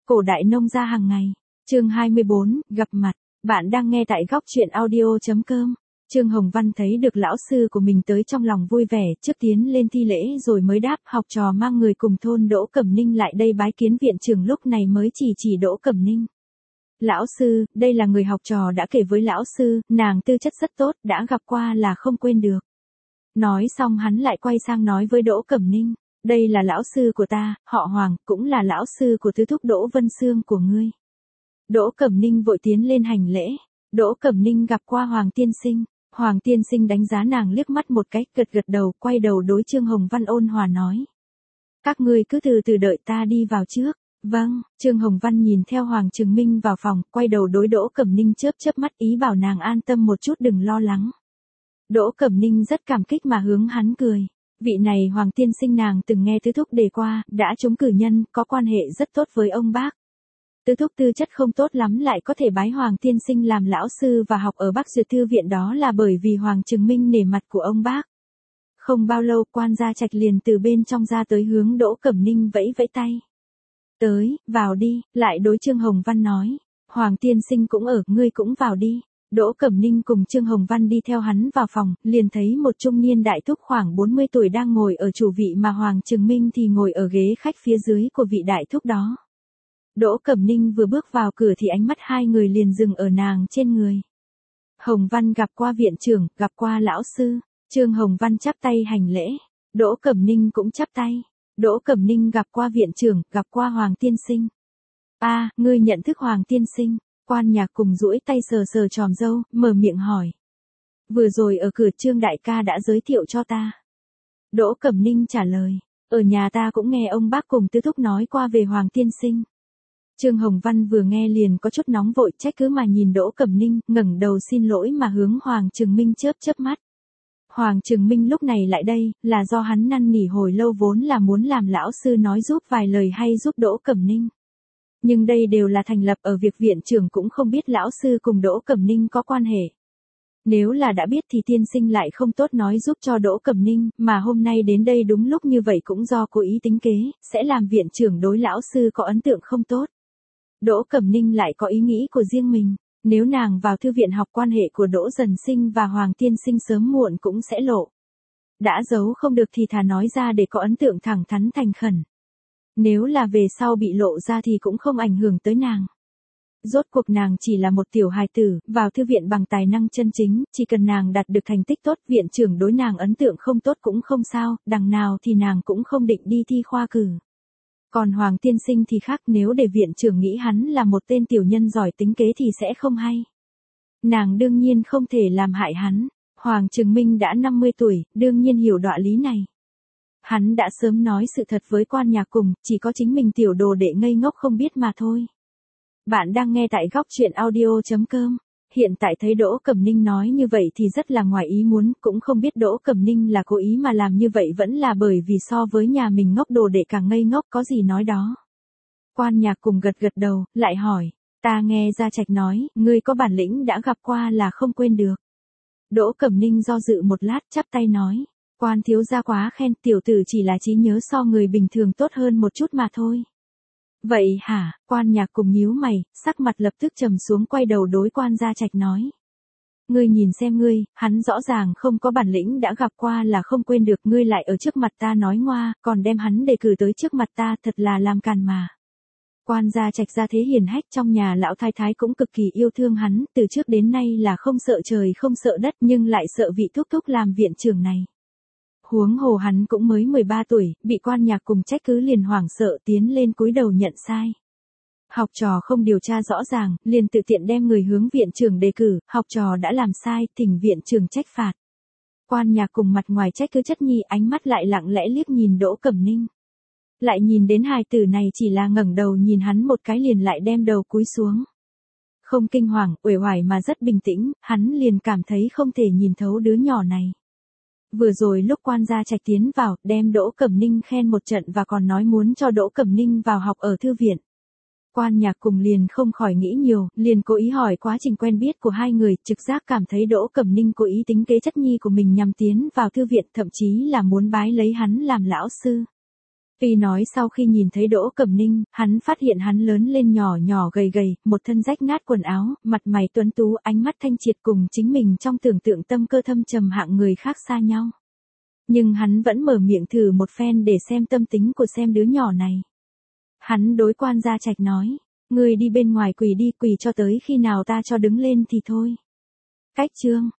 Cổ đại nông gia hàng ngày. Chương 24, gặp mặt. Bạn đang nghe tại góc truyện audio.com. Trương Hồng Văn thấy được lão sư của mình tới trong lòng vui vẻ, trước tiến lên thi lễ rồi mới đáp, học trò mang người cùng thôn Đỗ Cẩm Ninh lại đây bái kiến viện trưởng, lúc này mới chỉ Đỗ Cẩm Ninh. Lão sư, đây là người học trò đã kể với lão sư, nàng tư chất rất tốt, đã gặp qua là không quên được. Nói xong hắn lại quay sang nói với Đỗ Cẩm Ninh, đây là lão sư của ta, họ Hoàng, cũng là lão sư của tứ thúc Đỗ Vân Xương của ngươi. Đỗ Cẩm Ninh vội tiến lên hành lễ. Đỗ Cẩm Ninh gặp qua Hoàng tiên sinh. Hoàng tiên sinh đánh giá nàng liếc mắt một cái, gật đầu, quay đầu đối Trương Hồng Văn ôn hòa nói. Các ngươi cứ từ từ đợi ta đi vào trước. Vâng, Trương Hồng Văn nhìn theo Hoàng Trường Minh vào phòng, quay đầu đối Đỗ Cẩm Ninh chớp mắt ý bảo nàng an tâm một chút, đừng lo lắng. Đỗ Cẩm Ninh rất cảm kích mà hướng hắn cười. Vị này Hoàng tiên sinh nàng từng nghe tứ thúc đề qua, đã trúng cử nhân, có quan hệ rất tốt với ông bác. Tứ thúc tư chất không tốt lắm lại có thể bái Hoàng tiên sinh làm lão sư và học ở Bắc Duyệt Thư viện, đó là bởi vì Hoàng Trường Minh nể mặt của ông bác. Không bao lâu quan gia Trạch liền từ bên trong ra tới hướng Đỗ Cẩm Ninh vẫy tay. Tới, vào đi, lại đối Trương Hồng Văn nói. Hoàng tiên sinh cũng ở, ngươi cũng vào đi. Đỗ Cẩm Ninh cùng Trương Hồng Văn đi theo hắn vào phòng, liền thấy một trung niên đại thúc khoảng 40 tuổi đang ngồi ở chủ vị mà Hoàng Trường Minh thì ngồi ở ghế khách phía dưới của vị đại thúc đó. Đỗ Cẩm Ninh vừa bước vào cửa thì ánh mắt hai người liền dừng ở nàng trên người. Hồng Văn gặp qua viện trưởng, gặp qua lão sư. Trương Hồng Văn chắp tay hành lễ. Đỗ Cẩm Ninh cũng chắp tay. Đỗ Cẩm Ninh gặp qua viện trưởng, gặp qua Hoàng tiên sinh. Ngươi nhận thức Hoàng tiên sinh. Quan Nhạc cùng duỗi tay sờ chòm râu, mở miệng hỏi. Vừa rồi ở cửa Trương đại ca đã giới thiệu cho ta. Đỗ Cẩm Ninh trả lời. Ở nhà ta cũng nghe ông bác cùng tứ thúc nói qua về Hoàng tiên sinh. Trương Hồng Văn vừa nghe liền có chút nóng vội, trách cứ mà nhìn Đỗ Cẩm Ninh, ngẩng đầu xin lỗi mà hướng Hoàng Trường Minh chớp mắt. Hoàng Trường Minh lúc này lại đây, là do hắn năn nỉ hồi lâu, vốn là muốn làm lão sư nói giúp vài lời hay giúp Đỗ Cẩm Ninh. Nhưng đây đều là thành lập ở việc viện trưởng cũng không biết lão sư cùng Đỗ Cẩm Ninh có quan hệ. Nếu là đã biết thì tiên sinh lại không tốt nói giúp cho Đỗ Cẩm Ninh, mà hôm nay đến đây đúng lúc như vậy cũng do cố ý tính kế, sẽ làm viện trưởng đối lão sư có ấn tượng không tốt. Đỗ Cẩm Ninh lại có ý nghĩ của riêng mình, nếu nàng vào thư viện học, quan hệ của Đỗ Dần Sinh và Hoàng tiên sinh sớm muộn cũng sẽ lộ. Đã giấu không được thì thà nói ra để có ấn tượng thẳng thắn thành khẩn. Nếu là về sau bị lộ ra thì cũng không ảnh hưởng tới nàng. Rốt cuộc nàng chỉ là một tiểu hài tử, vào thư viện bằng tài năng chân chính, chỉ cần nàng đạt được thành tích tốt, viện trưởng đối nàng ấn tượng không tốt cũng không sao, đằng nào thì nàng cũng không định đi thi khoa cử. Còn Hoàng tiên sinh thì khác, nếu để viện trưởng nghĩ hắn là một tên tiểu nhân giỏi tính kế thì sẽ không hay. Nàng đương nhiên không thể làm hại hắn. Hoàng Trường Minh đã 50 tuổi, đương nhiên hiểu đạo lý này. Hắn đã sớm nói sự thật với Quan Nhạc cùng, chỉ có chính mình tiểu đồ đệ ngây ngốc không biết mà thôi. Bạn đang nghe tại góc truyện audio.com. Hiện tại thấy Đỗ Cẩm Ninh nói như vậy thì rất là ngoài ý muốn, cũng không biết Đỗ Cẩm Ninh là cố ý mà làm như vậy vẫn là bởi vì so với nhà mình ngốc đồ đệ càng ngây ngốc, có gì nói đó. Quan Nhạc cùng gật đầu, lại hỏi, ta nghe Gia Trạch nói, ngươi có bản lĩnh đã gặp qua là không quên được. Đỗ Cẩm Ninh do dự một lát, chắp tay nói, Quan thiếu gia quá khen, tiểu tử chỉ là trí nhớ so người bình thường tốt hơn một chút mà thôi. Vậy hả? Quan Nhạc cùng nhíu mày, sắc mặt lập tức trầm xuống, quay đầu đối Quan Gia Trạch nói. Ngươi nhìn xem ngươi, hắn rõ ràng không có bản lĩnh đã gặp qua là không quên được, ngươi lại ở trước mặt ta nói ngoa, còn đem hắn đề cử tới trước mặt ta, thật là làm càn mà. Quan Gia Trạch gia thế hiển hách, trong nhà lão thái thái cũng cực kỳ yêu thương hắn, từ trước đến nay là không sợ trời không sợ đất, nhưng lại sợ vị thúc thúc làm viện trưởng này. Huống hồ hắn cũng mới 13 tuổi, bị Quan Nhạc cùng trách cứ liền hoảng sợ tiến lên cúi đầu nhận sai. Học trò không điều tra rõ ràng, liền tự tiện đem người hướng viện trưởng đề cử, học trò đã làm sai, thỉnh viện trưởng trách phạt. Quan Nhạc cùng mặt ngoài trách cứ chất nhi, ánh mắt lại lặng lẽ liếc nhìn Đỗ Cẩm Ninh. Lại nhìn đến hài tử này chỉ là ngẩng đầu nhìn hắn một cái liền lại đem đầu cúi xuống. Không kinh hoàng, uể oải mà rất bình tĩnh, hắn liền cảm thấy không thể nhìn thấu đứa nhỏ này. Vừa rồi lúc Quan Gia Trạch tiến vào, đem Đỗ Cẩm Ninh khen một trận và còn nói muốn cho Đỗ Cẩm Ninh vào học ở thư viện. Quan Nhạc cùng liền không khỏi nghĩ nhiều, liền cố ý hỏi quá trình quen biết của hai người, trực giác cảm thấy Đỗ Cẩm Ninh cố ý tính kế chất nhi của mình nhằm tiến vào thư viện, thậm chí là muốn bái lấy hắn làm lão sư. Tuy nói sau khi nhìn thấy Đỗ Cẩm Ninh, hắn phát hiện hắn lớn lên nhỏ nhỏ gầy gầy, một thân rách nát quần áo, mặt mày tuấn tú, ánh mắt thanh triệt cùng chính mình trong tưởng tượng tâm cơ thâm trầm hạng người khác xa nhau. Nhưng hắn vẫn mở miệng thử một phen để xem tâm tính của xem đứa nhỏ này. Hắn đối Quan Gia Trạch nói, ngươi đi bên ngoài quỳ đi, quỳ cho tới khi nào ta cho đứng lên thì thôi. Cách chương